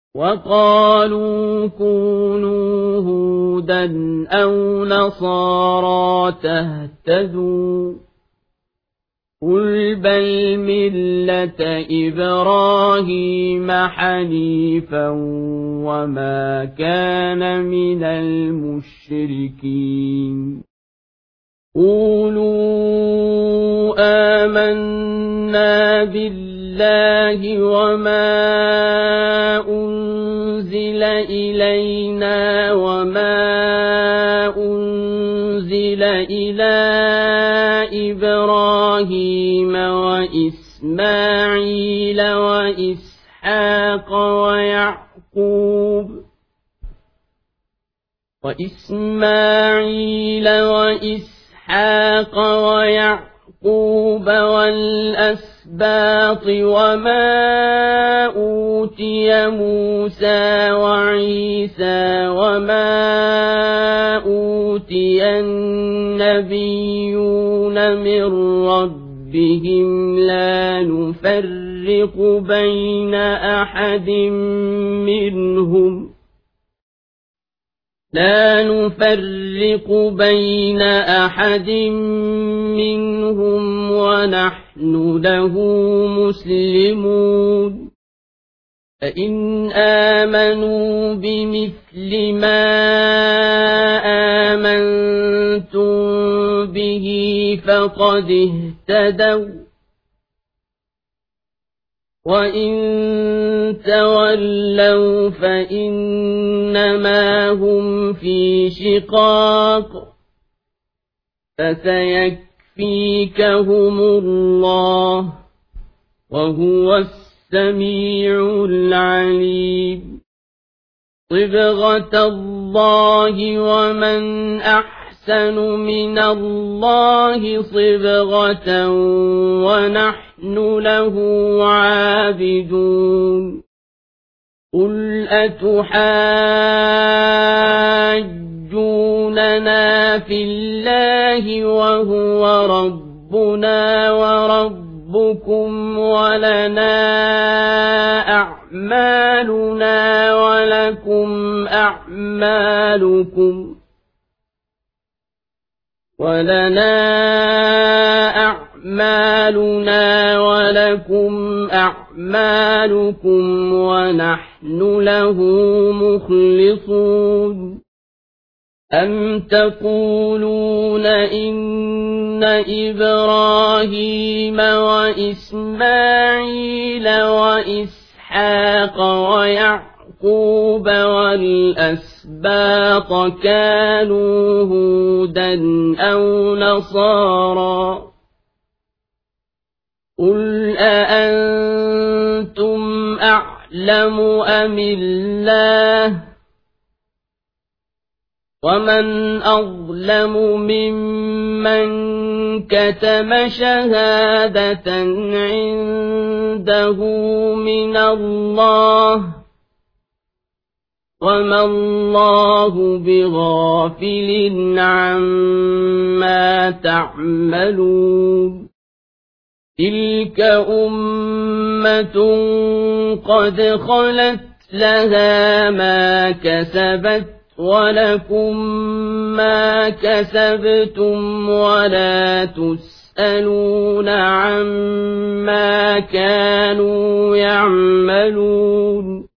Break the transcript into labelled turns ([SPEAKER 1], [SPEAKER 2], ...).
[SPEAKER 1] وقالوا كونوا هودا أو نصارى تهتدوا قل بل ملة إبراهيم حنيفا وما كان من المشركين قولوا آمنا بالله وما أنزل إلينا وما أنزل إلى إبراهيم وإسماعيل وإسحاق ويعقوب والأسباط وما أوتي موسى وعيسى وما أوتي النبيون من ربهم لا نفرق بين أحد منهم ونحن له مسلمون فإن آمنوا بمثل ما آمنتم به فقد اهتدوا وإن تولوا فإنما هم في شقاق فسيكفيكهم الله وهو السميع العليم صبغة الله ومن أحسن من الله صبغة ونحن له عابدون قل أتحاجوننا في الله وهو ربنا وربكم ولنا أعمالنا ولكم أعمالكم ونحن له مخلصون أم تقولون إن إبراهيم وإسماعيل وإسحاق ويعقوب والأسباط كانوا هودا أو نصارى قل أأنتم أعلم أم الله ومن أظلم ممن كتم شهادة عنده من الله وما الله بغافل عما تعملون تلك أمة قد خلت لها ما كسبت ولكم ما كسبتم ولا تسألون عما كانوا يعملون